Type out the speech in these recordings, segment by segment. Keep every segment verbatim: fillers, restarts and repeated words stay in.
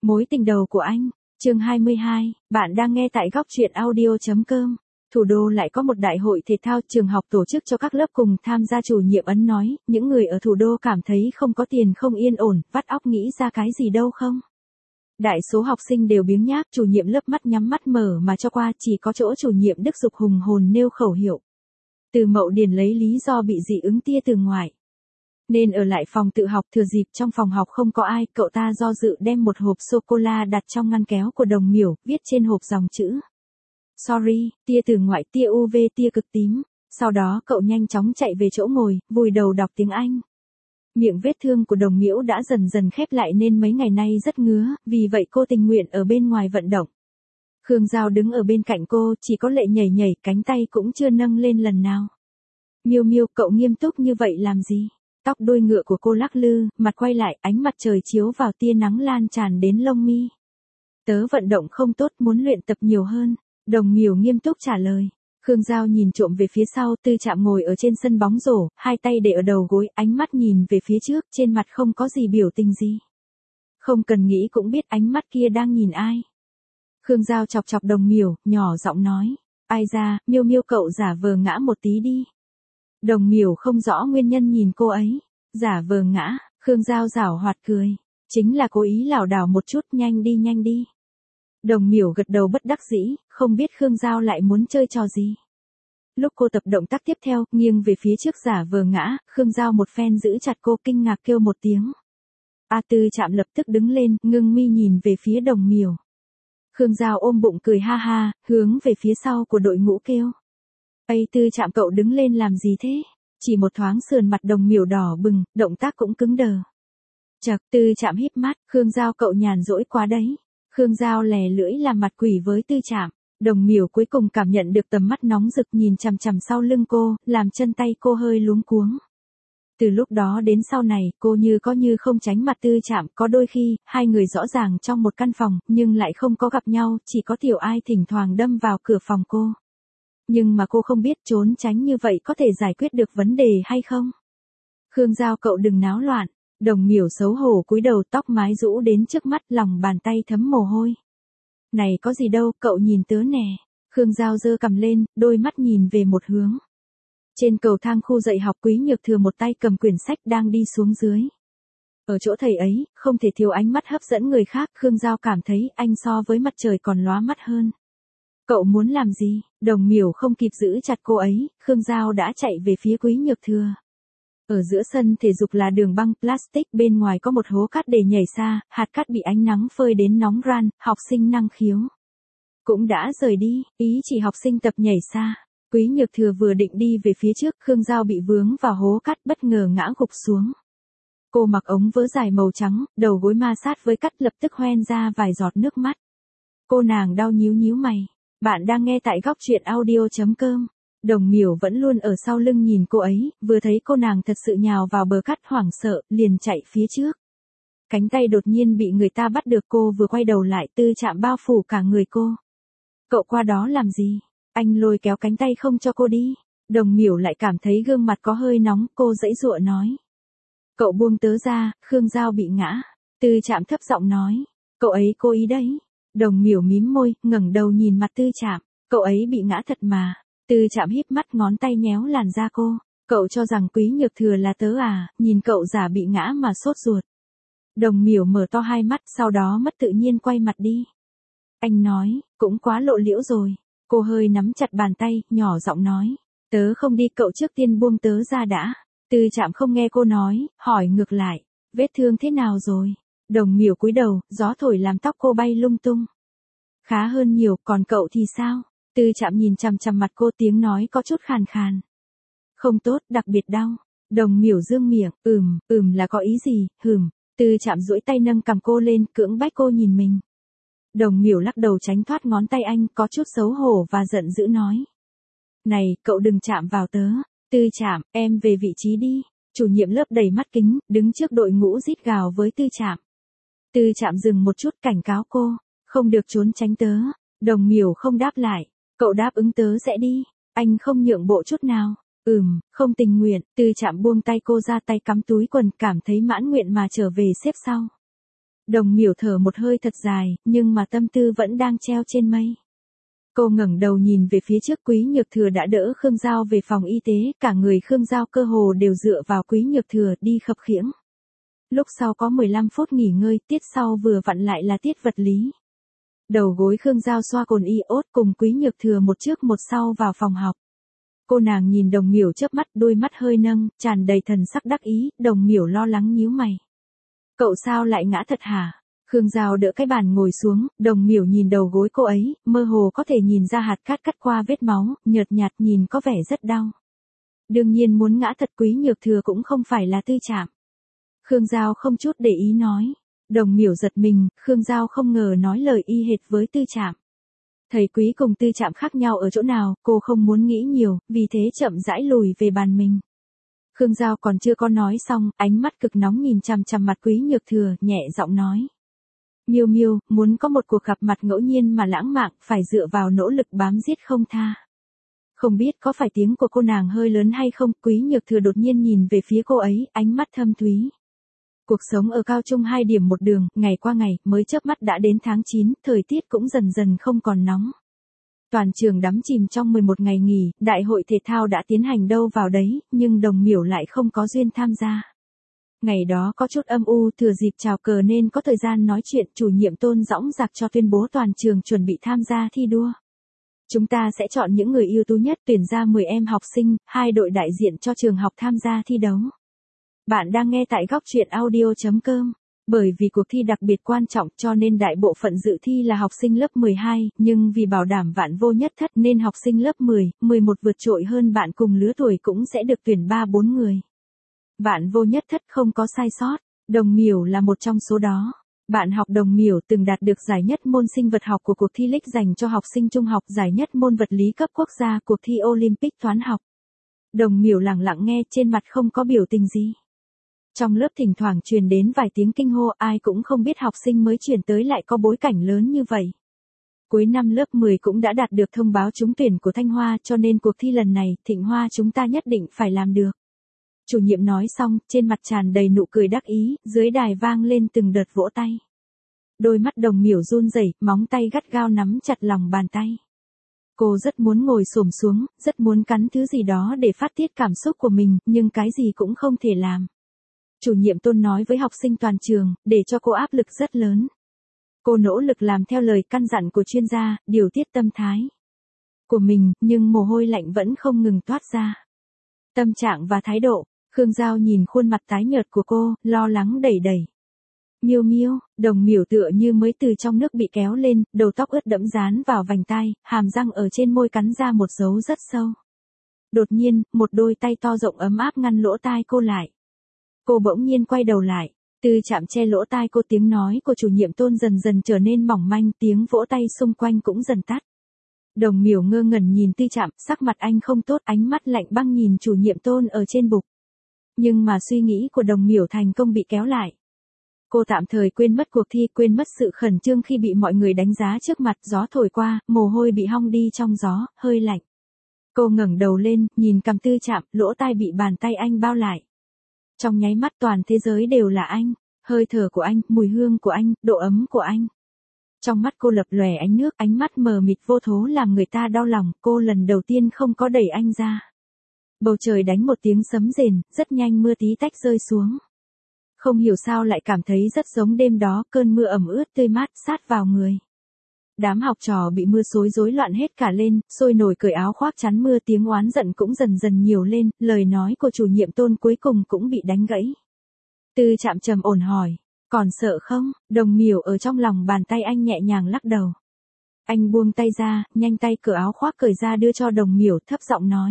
Mối tình đầu của anh, chương hai mươi hai, bạn đang nghe tại góc truyện audio.com. Thủ đô lại có một đại hội thể thao trường học tổ chức cho các lớp cùng tham gia, chủ nhiệm ấn nói, những người ở thủ đô cảm thấy không có tiền không yên ổn, vắt óc nghĩ ra cái gì đâu không. Đại số học sinh đều biếng nhác, chủ nhiệm lớp mắt nhắm mắt mở mà cho qua, chỉ có chỗ chủ nhiệm Đức Dục hùng hồn nêu khẩu hiệu. Từ Mậu Điền lấy lý do bị dị ứng tia từ ngoài, nên ở lại phòng tự học, thừa dịp trong phòng học không có ai, cậu ta do dự đem một hộp sô-cô-la đặt trong ngăn kéo của Đồng Miểu, viết trên hộp dòng chữ. Sorry, tia từ ngoại, tia u vê, tia cực tím. Sau đó cậu nhanh chóng chạy về chỗ ngồi, vùi đầu đọc tiếng Anh. Miệng vết thương của Đồng Miễu đã dần dần khép lại nên mấy ngày nay rất ngứa, vì vậy cô tình nguyện ở bên ngoài vận động. Khương Giao đứng ở bên cạnh cô, chỉ có lệ nhảy nhảy, cánh tay cũng chưa nâng lên lần nào. Miêu Miêu, cậu nghiêm túc như vậy làm gì? Tóc đuôi ngựa của cô lắc lư, mặt quay lại, ánh mặt trời chiếu vào, tia nắng lan tràn đến lông mi. Tớ vận động không tốt, muốn luyện tập nhiều hơn. Đồng Miểu nghiêm túc trả lời. Khương Giao nhìn trộm về phía sau, Tư Trạm ngồi ở trên sân bóng rổ, hai tay để ở đầu gối, ánh mắt nhìn về phía trước, trên mặt không có gì biểu tình gì. Không cần nghĩ cũng biết ánh mắt kia đang nhìn ai. Khương Giao chọc chọc Đồng Miểu, nhỏ giọng nói. Ai ra, Miêu Miêu cậu giả vờ ngã một tí đi. Đồng Miểu không rõ nguyên nhân nhìn cô ấy. Giả vờ ngã, Khương Giao giảo hoạt cười. Chính là cố ý lảo đảo một chút, nhanh đi nhanh đi. Đồng Miểu gật đầu bất đắc dĩ, không biết Khương Giao lại muốn chơi trò gì. Lúc cô tập động tác tiếp theo, nghiêng về phía trước giả vờ ngã, Khương Giao một phen giữ chặt cô, kinh ngạc kêu một tiếng. A Tư Trạm lập tức đứng lên, ngưng mi nhìn về phía Đồng Miểu. Khương Giao ôm bụng cười ha ha, hướng về phía sau của đội ngũ kêu. Ây Tư Trạm, cậu đứng lên làm gì thế? Chỉ một thoáng sườn mặt Đồng Miểu đỏ bừng, động tác cũng cứng đờ. Chật, Tư Trạm híp mắt, Khương Giao cậu nhàn rỗi quá đấy. Khương Giao lè lưỡi làm mặt quỷ với Tư Trạm. Đồng Miểu cuối cùng cảm nhận được tầm mắt nóng rực nhìn chằm chằm sau lưng cô, làm chân tay cô hơi luống cuống. Từ lúc đó đến sau này, cô như có như không tránh mặt Tư Trạm, có đôi khi, hai người rõ ràng trong một căn phòng, nhưng lại không có gặp nhau, chỉ có Tiểu Ai thỉnh thoảng đâm vào cửa phòng cô. Nhưng mà cô không biết trốn tránh như vậy có thể giải quyết được vấn đề hay không. Khương Giao cậu đừng náo loạn. Đồng Miểu xấu hổ cúi đầu, tóc mái rũ đến trước mắt, lòng bàn tay thấm mồ hôi. Này có gì đâu, cậu nhìn tớ nè. Khương Giao giơ cằm lên, đôi mắt nhìn về một hướng. Trên cầu thang khu dạy học, Quý Nhược Thừa một tay cầm quyển sách đang đi xuống dưới. Ở chỗ thầy ấy, không thể thiếu ánh mắt hấp dẫn người khác, Khương Giao cảm thấy anh so với mặt trời còn lóa mắt hơn. Cậu muốn làm gì? Đồng Miểu không kịp giữ chặt cô ấy, Khương Giao đã chạy về phía Quý Nhược Thừa. Ở giữa sân thể dục là đường băng plastic, bên ngoài có một hố cát để nhảy xa, hạt cát bị ánh nắng phơi đến nóng ran, học sinh năng khiếu cũng đã rời đi, ý chỉ học sinh tập nhảy xa. Quý Nhược Thừa vừa định đi về phía trước, Khương Giao bị vướng vào hố cát, bất ngờ ngã gục xuống. Cô mặc ống vớ dài màu trắng, đầu gối ma sát với cát, lập tức hoen ra vài giọt nước mắt. Cô nàng đau nhíu nhíu mày. Bạn đang nghe tại góc truyện audio.com. Đồng Miểu vẫn luôn ở sau lưng nhìn cô ấy, vừa thấy cô nàng thật sự nhào vào bờ cát, hoảng sợ, liền chạy phía trước. Cánh tay đột nhiên bị người ta bắt được, cô vừa quay đầu lại, Tư Trạm bao phủ cả người cô. Cậu qua đó làm gì? Anh lôi kéo cánh tay không cho cô đi. Đồng Miểu lại cảm thấy gương mặt có hơi nóng, cô giãy giụa nói. Cậu buông tớ ra, Khương Giao bị ngã. Tư Trạm thấp giọng nói. Cậu ấy cố ý đấy. Đồng Miểu mím môi, ngẩng đầu nhìn mặt Tư Trạm. Cậu ấy bị ngã thật mà. Tư Trạm híp mắt, ngón tay nhéo làn da cô. Cậu cho rằng Quý Nhược Thừa là tớ à? Nhìn cậu giả bị ngã mà sốt ruột. Đồng Miểu mở to hai mắt, sau đó mất tự nhiên quay mặt đi. Anh nói, cũng quá lộ liễu rồi. Cô hơi nắm chặt bàn tay, nhỏ giọng nói. Tớ không đi, cậu trước tiên buông tớ ra đã. Tư Trạm không nghe cô nói, hỏi ngược lại. Vết thương thế nào rồi? Đồng Miểu cúi đầu, gió thổi làm tóc cô bay lung tung. Khá hơn nhiều, còn cậu thì sao? Tư Trạm nhìn chằm chằm mặt cô, tiếng nói có chút khàn khàn. Không tốt, đặc biệt đau. Đồng Miểu dương miệng, ừm, ừm là có ý gì, hừm. Tư Trạm duỗi tay nâng cằm cô lên, cưỡng bách cô nhìn mình. Đồng Miểu lắc đầu tránh thoát ngón tay anh, có chút xấu hổ và giận dữ nói. Này, cậu đừng chạm vào tớ. Tư Trạm, em về vị trí đi. Chủ nhiệm lớp đầy mắt kính, đứng trước đội ngũ rít gào với Tư Trạm. Tư Trạm dừng một chút, cảnh cáo cô. Không được trốn tránh tớ. Đồng Miểu không đáp lại. Cậu đáp ứng tớ sẽ đi. Anh không nhượng bộ chút nào. Ừm, không tình nguyện. Tư Trạm buông tay cô ra, tay cắm túi quần, cảm thấy mãn nguyện mà trở về xếp sau. Đồng miểu thở một hơi thật dài, nhưng mà tâm tư vẫn đang treo trên mây. Cô ngẩng đầu nhìn về phía trước. Quý Nhược Thừa đã đỡ Khương Giao về phòng y tế, cả người Khương Giao cơ hồ đều dựa vào Quý Nhược Thừa đi khập khiễng. Lúc sau có mười lăm phút nghỉ ngơi, tiết sau vừa vặn lại là tiết vật lý. Đầu gối Khương Giao xoa cồn iốt cùng Quý Nhược Thừa một trước một sau vào phòng học. Cô nàng nhìn Đồng Miểu chớp mắt, đôi mắt hơi nâng, tràn đầy thần sắc đắc ý. Đồng Miểu lo lắng nhíu mày. Cậu sao lại ngã thật hả? Khương Giao đỡ cái bàn ngồi xuống, Đồng Miểu nhìn đầu gối cô ấy, mơ hồ có thể nhìn ra hạt cát cắt qua vết máu, nhợt nhạt nhìn có vẻ rất đau. Đương nhiên muốn ngã thật. Quý Nhược Thừa cũng không phải là Tư Trạm. Khương Giao không chút để ý nói. Đồng Miểu giật mình, Khương Giao không ngờ nói lời y hệt với Tư Trạm. Thầy Quý cùng Tư Trạm khác nhau ở chỗ nào, cô không muốn nghĩ nhiều, vì thế chậm rãi lùi về bàn mình. Khương Giao còn chưa có nói xong, ánh mắt cực nóng nhìn chằm chằm mặt Quý Nhược Thừa, nhẹ giọng nói. Miêu Miêu, muốn có một cuộc gặp mặt ngẫu nhiên mà lãng mạn, phải dựa vào nỗ lực bám giết không tha. Không biết có phải tiếng của cô nàng hơi lớn hay không, Quý Nhược Thừa đột nhiên nhìn về phía cô ấy, ánh mắt thâm thúy. Cuộc sống ở cao trung hai điểm một đường, ngày qua ngày, mới chớp mắt đã đến tháng chín, thời tiết cũng dần dần không còn nóng. Toàn trường đắm chìm trong mười một ngày nghỉ, đại hội thể thao đã tiến hành đâu vào đấy, nhưng Đồng Miểu lại không có duyên tham gia. Ngày đó có chút âm u, thừa dịp chào cờ nên có thời gian nói chuyện. Chủ nhiệm Tôn dõng dạc cho tuyên bố toàn trường chuẩn bị tham gia thi đua. Chúng ta sẽ chọn những người ưu tú nhất, tuyển ra mười em học sinh, hai đội đại diện cho trường học tham gia thi đấu. Bạn đang nghe tại góc truyện audio chấm com. Bởi vì cuộc thi đặc biệt quan trọng cho nên đại bộ phận dự thi là học sinh lớp mười hai, nhưng vì bảo đảm vạn vô nhất thất nên học sinh lớp mười, mười một vượt trội hơn bạn cùng lứa tuổi cũng sẽ được tuyển ba bốn người. Vạn vô nhất thất không có sai sót, Đồng Miểu là một trong số đó. Bạn học Đồng Miểu từng đạt được giải nhất môn sinh vật học của cuộc thi Lic dành cho học sinh trung học, giải nhất môn vật lý cấp quốc gia, cuộc thi Olympic toán học. Đồng Miểu lặng lặng nghe, trên mặt không có biểu tình gì. Trong lớp thỉnh thoảng truyền đến vài tiếng kinh hô, ai cũng không biết học sinh mới chuyển tới lại có bối cảnh lớn như vậy. Cuối năm lớp mười cũng đã đạt được thông báo trúng tuyển của Thanh Hoa, cho nên cuộc thi lần này, Thịnh Hoa chúng ta nhất định phải làm được. Chủ nhiệm nói xong, trên mặt tràn đầy nụ cười đắc ý, dưới đài vang lên từng đợt vỗ tay. Đôi mắt Đồng Miểu run rẩy, móng tay gắt gao nắm chặt lòng bàn tay. Cô rất muốn ngồi xổm xuống, rất muốn cắn thứ gì đó để phát tiết cảm xúc của mình, nhưng cái gì cũng không thể làm. Chủ nhiệm Tôn nói với học sinh toàn trường, để cho cô áp lực rất lớn. Cô nỗ lực làm theo lời căn dặn của chuyên gia, điều tiết tâm thái của mình, nhưng mồ hôi lạnh vẫn không ngừng toát ra. Tâm trạng và thái độ. Khương Giao nhìn khuôn mặt tái nhợt của cô, lo lắng đẩy đẩy. Miêu Miêu, Đồng Miểu tựa như mới từ trong nước bị kéo lên, đầu tóc ướt đẫm dán vào vành tai, hàm răng ở trên môi cắn ra một dấu rất sâu. Đột nhiên, một đôi tay to rộng ấm áp ngăn lỗ tai cô lại. Cô bỗng nhiên quay đầu lại, Tư Trạm che lỗ tai cô, tiếng nói của chủ nhiệm Tôn dần dần trở nên mỏng manh, tiếng vỗ tay xung quanh cũng dần tắt. Đồng Miểu ngơ ngẩn nhìn Tư Trạm, sắc mặt anh không tốt, ánh mắt lạnh băng nhìn chủ nhiệm Tôn ở trên bục. Nhưng mà suy nghĩ của Đồng Miểu thành công bị kéo lại. Cô tạm thời quên mất cuộc thi, quên mất sự khẩn trương khi bị mọi người đánh giá trước mặt, gió thổi qua, mồ hôi bị hong đi trong gió, hơi lạnh. Cô ngẩng đầu lên, nhìn cằm Tư Trạm, lỗ tai bị bàn tay anh bao lại. Trong nháy mắt toàn thế giới đều là anh, hơi thở của anh, mùi hương của anh, độ ấm của anh. Trong mắt cô lập lòe ánh nước, ánh mắt mờ mịt vô thố làm người ta đau lòng, cô lần đầu tiên không có đẩy anh ra. Bầu trời đánh một tiếng sấm rền, rất nhanh mưa tí tách rơi xuống. Không hiểu sao lại cảm thấy rất giống đêm đó, cơn mưa ẩm ướt tươi mát sát vào người. Đám học trò bị mưa xối rối loạn hết cả lên, sôi nổi cởi áo khoác chắn mưa, tiếng oán giận cũng dần dần nhiều lên, lời nói của chủ nhiệm Tôn cuối cùng cũng bị đánh gãy. Tư Trạm trầm ổn hỏi, còn sợ không? Đồng Miểu ở trong lòng bàn tay anh nhẹ nhàng lắc đầu. Anh buông tay ra, nhanh tay cởi áo khoác cởi ra đưa cho Đồng Miểu, thấp giọng nói.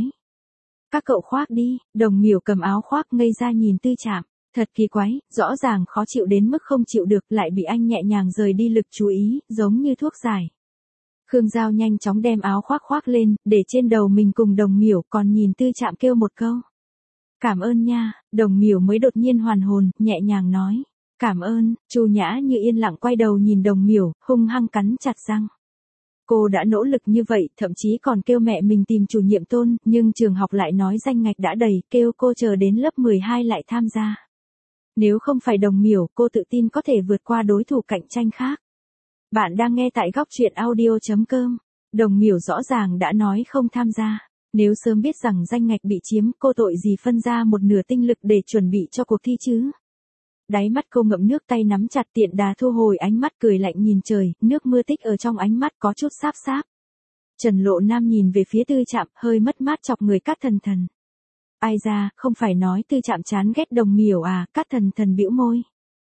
Các cậu khoác đi. Đồng Miểu cầm áo khoác ngây ra nhìn Tư Trạm. Thật kỳ quái, rõ ràng khó chịu đến mức không chịu được, lại bị anh nhẹ nhàng rời đi lực chú ý, giống như thuốc giải. Khương Giao nhanh chóng đem áo khoác khoác lên, để trên đầu mình cùng Đồng Miểu, còn nhìn Tư Trạm kêu một câu. Cảm ơn nha. Đồng Miểu mới đột nhiên hoàn hồn, nhẹ nhàng nói. Cảm ơn. Chu Nhã Như yên lặng quay đầu nhìn Đồng Miểu, hung hăng cắn chặt răng. Cô đã nỗ lực như vậy, thậm chí còn kêu mẹ mình tìm chủ nhiệm Tôn, nhưng trường học lại nói danh ngạch đã đầy, kêu cô chờ đến lớp mười hai lại tham gia. Nếu không phải Đồng Miểu, cô tự tin có thể vượt qua đối thủ cạnh tranh khác. Bạn đang nghe tại góc truyện audio.com. Đồng Miểu rõ ràng đã nói không tham gia. Nếu sớm biết rằng danh ngạch bị chiếm, cô tội gì phân ra một nửa tinh lực để chuẩn bị cho cuộc thi chứ? Đáy mắt cô ngậm nước, tay nắm chặt, tiện đà thu hồi ánh mắt, cười lạnh nhìn trời, nước mưa tích ở trong ánh mắt có chút sáp sáp. Trần Lộ Nam nhìn về phía Tư Trạm, hơi mất mát chọc người Cát Thần Thần. Ai ra, không phải nói Tư Trạm chán ghét Đồng Miểu à? Cát Thần Thần bĩu môi.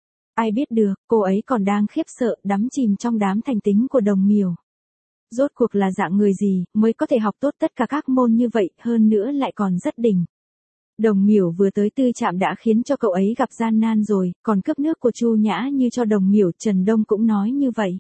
Ai biết được, cô ấy còn đang khiếp sợ, đắm chìm trong đám thành tính của Đồng Miểu. Rốt cuộc là dạng người gì, mới có thể học tốt tất cả các môn như vậy, hơn nữa lại còn rất đỉnh. Đồng Miểu vừa tới Tư Trạm đã khiến cho cậu ấy gặp gian nan rồi, còn cướp nước của Chu Nhã Như cho Đồng Miểu, Trần Đông cũng nói như vậy.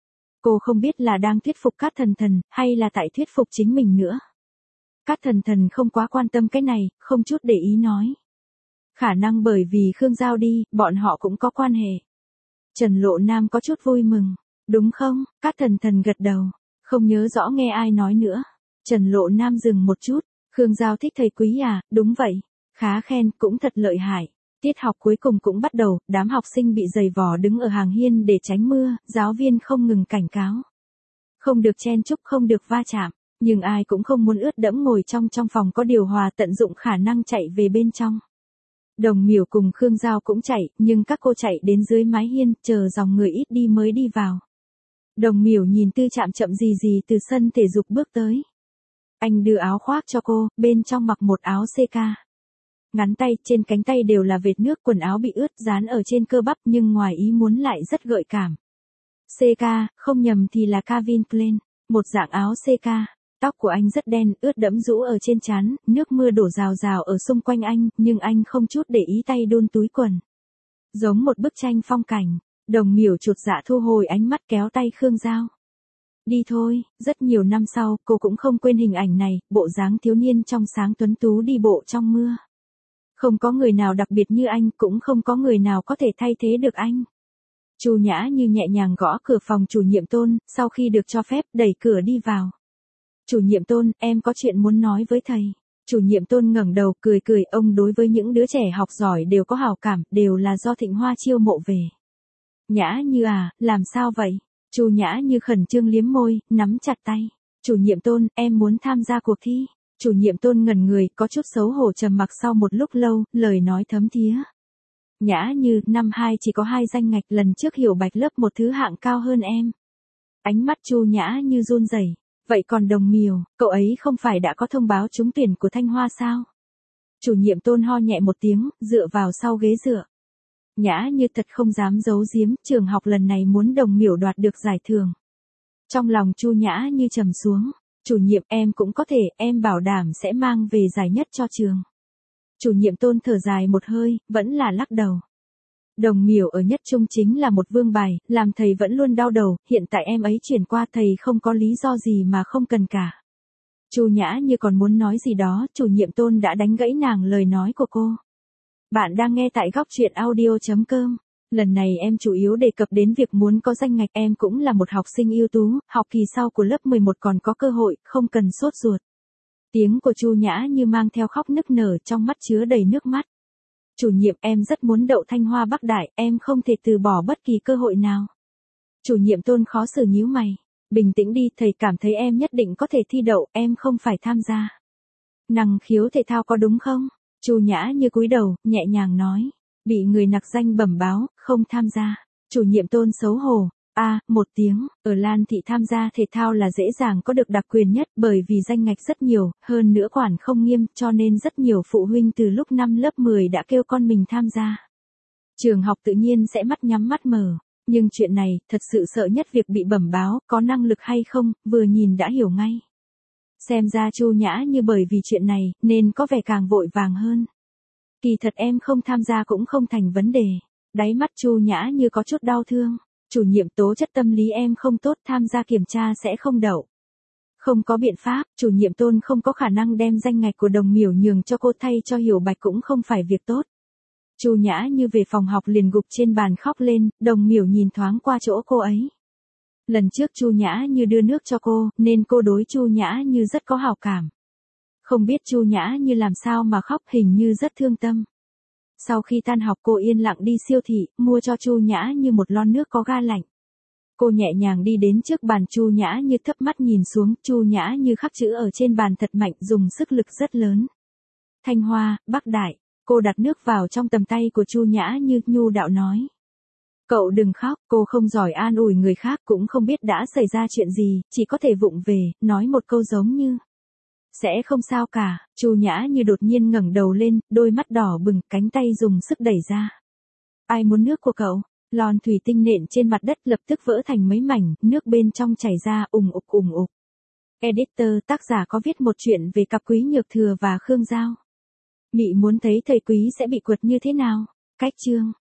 Cô không biết là đang thuyết phục Cát Thần Thần, hay là tại thuyết phục chính mình nữa. Cát Thần Thần không quá quan tâm cái này, không chút để ý nói. Khả năng bởi vì Khương Giao đi, bọn họ cũng có quan hệ. Trần Lộ Nam có chút vui mừng. Đúng không? Cát Thần Thần gật đầu. Không nhớ rõ nghe ai nói nữa. Trần Lộ Nam dừng một chút. Khương Giao thích thầy Quý à? Đúng vậy. Khá khen, cũng thật lợi hại. Tiết học cuối cùng cũng bắt đầu, đám học sinh bị giày vò đứng ở hàng hiên để tránh mưa, giáo viên không ngừng cảnh cáo. Không được chen chúc, không được va chạm, nhưng ai cũng không muốn ướt đẫm ngồi trong trong phòng có điều hòa, tận dụng khả năng chạy về bên trong. Đồng Miểu cùng Khương Giao cũng chạy, nhưng các cô chạy đến dưới mái hiên, chờ dòng người ít đi mới đi vào. Đồng Miểu nhìn Tư Trạm chậm gì gì từ sân thể dục bước tới. Anh đưa áo khoác cho cô, bên trong mặc một áo xê ca. Ngắn tay, trên cánh tay đều là vệt nước, quần áo bị ướt dán ở trên cơ bắp nhưng ngoài ý muốn lại rất gợi cảm. xê ca, không nhầm thì là Calvin Klein, một dạng áo xê ca. Tóc của anh rất đen, ướt đẫm rũ ở trên trán, nước mưa đổ rào rào ở xung quanh anh, nhưng anh không chút để ý, tay đun túi quần. Giống một bức tranh phong cảnh. Đồng Miểu chột dạ thu hồi ánh mắt, kéo tay Khương Giao. Đi thôi, rất nhiều năm sau, cô cũng không quên hình ảnh này, bộ dáng thiếu niên trong sáng tuấn tú đi bộ trong mưa. Không có người nào đặc biệt như anh, cũng không có người nào có thể thay thế được anh. Chu Nhã Như nhẹ nhàng gõ cửa phòng chủ nhiệm Tôn, sau khi được cho phép, đẩy cửa đi vào. Chủ nhiệm Tôn, em có chuyện muốn nói với thầy. Chủ nhiệm Tôn ngẩng đầu, cười cười, ông đối với những đứa trẻ học giỏi đều có hảo cảm, đều là do Thịnh Hoa chiêu mộ về. Nhã Như à, làm sao vậy? Chu Nhã Như khẩn trương liếm môi, nắm chặt tay. Chủ nhiệm Tôn, em muốn tham gia cuộc thi. Chủ nhiệm Tôn ngẩn người, có chút xấu hổ trầm mặc, sau một lúc lâu, lời nói thấm thía. Nhã Như, năm hai chỉ có hai danh ngạch, lần trước Hiểu Bạch lớp một thứ hạng cao hơn em. Ánh mắt Chu Nhã Như run rẩy. Vậy còn Đồng Miểu, cậu ấy không phải đã có thông báo trúng tuyển của Thanh Hoa sao? Chủ nhiệm Tôn ho nhẹ một tiếng, dựa vào sau ghế dựa. Nhã Như thật không dám giấu giếm, trường học lần này muốn Đồng Miểu đoạt được giải thưởng. Trong lòng Chu Nhã Như trầm xuống. Chủ nhiệm, em cũng có thể, em bảo đảm sẽ mang về giải nhất cho trường. Chủ nhiệm Tôn thở dài một hơi, vẫn là lắc đầu. Đồng Miểu ở nhất trung chính là một vương bài, làm thầy vẫn luôn đau đầu, hiện tại em ấy chuyển qua, thầy không có lý do gì mà không cần cả. Chu Nhã Như còn muốn nói gì đó, chủ nhiệm Tôn đã đánh gãy nàng lời nói của cô. Bạn đang nghe tại góc truyện audio.com. Lần này em chủ yếu đề cập đến việc muốn có danh ngạch, em cũng là một học sinh ưu tú, học kỳ sau của lớp mười một còn có cơ hội, không cần sốt ruột. Tiếng của Chu Nhã Như mang theo khóc nức nở, trong mắt chứa đầy nước mắt. Chủ nhiệm, em rất muốn đậu Thanh Hoa Bắc Đại, em không thể từ bỏ bất kỳ cơ hội nào. Chủ nhiệm Tôn khó xử nhíu mày. Bình tĩnh đi, thầy cảm thấy em nhất định có thể thi đậu, em không phải tham gia. Năng khiếu thể thao có đúng không? Chu Nhã Như cúi đầu, nhẹ nhàng nói. Bị người nặc danh bẩm báo, không tham gia. Chủ nhiệm Tôn xấu hổ. A, à, một tiếng, ở Lan Thị tham gia thể thao là dễ dàng có được đặc quyền nhất, bởi vì danh ngạch rất nhiều, hơn nữa quản không nghiêm, cho nên rất nhiều phụ huynh từ lúc năm lớp mười đã kêu con mình tham gia. Trường học tự nhiên sẽ mắt nhắm mắt mở, nhưng chuyện này, thật sự sợ nhất việc bị bẩm báo, có năng lực hay không, vừa nhìn đã hiểu ngay. Xem ra Chu Nhã Như bởi vì chuyện này, nên có vẻ càng vội vàng hơn. Kỳ thật em không tham gia cũng không thành vấn đề. Đáy mắt Chu Nhã Như có chút đau thương. Chủ nhiệm, tố chất tâm lý em không tốt, tham gia kiểm tra sẽ không đậu. Không có biện pháp, chủ nhiệm Tôn không có khả năng đem danh ngạch của Đồng Miểu nhường cho cô, thay cho Hiểu Bạch cũng không phải việc tốt. Chu Nhã Như về phòng học liền gục trên bàn khóc lên, Đồng Miểu nhìn thoáng qua chỗ cô ấy. Lần trước Chu Nhã Như đưa nước cho cô, nên cô đối Chu Nhã Như rất có hảo cảm. Không biết Chu Nhã Như làm sao mà khóc, hình như rất thương tâm. Sau khi tan học cô yên lặng đi siêu thị, mua cho Chu Nhã Như một lon nước có ga lạnh. Cô nhẹ nhàng đi đến trước bàn Chu Nhã Như thấp mắt nhìn xuống, Chu Nhã Như khắc chữ ở trên bàn thật mạnh, dùng sức lực rất lớn. Thanh Hoa, Bắc Đại. Cô đặt nước vào trong tầm tay của Chu Nhã Như, nhu đạo nói. Cậu đừng khóc, cô không giỏi an ủi người khác, cũng không biết đã xảy ra chuyện gì, chỉ có thể vụng về, nói một câu giống như. Sẽ không sao cả. Chu Nhã Như đột nhiên ngẩng đầu lên, đôi mắt đỏ bừng, cánh tay dùng sức đẩy ra. Ai muốn nước của cậu? Lon thủy tinh nện trên mặt đất lập tức vỡ thành mấy mảnh, nước bên trong chảy ra ùng ục ùng ục. Editor, tác giả có viết một chuyện về cặp Quý Nhược Thừa và Khương Giao. Mị muốn thấy thầy Quý sẽ bị quật như thế nào? Cách chương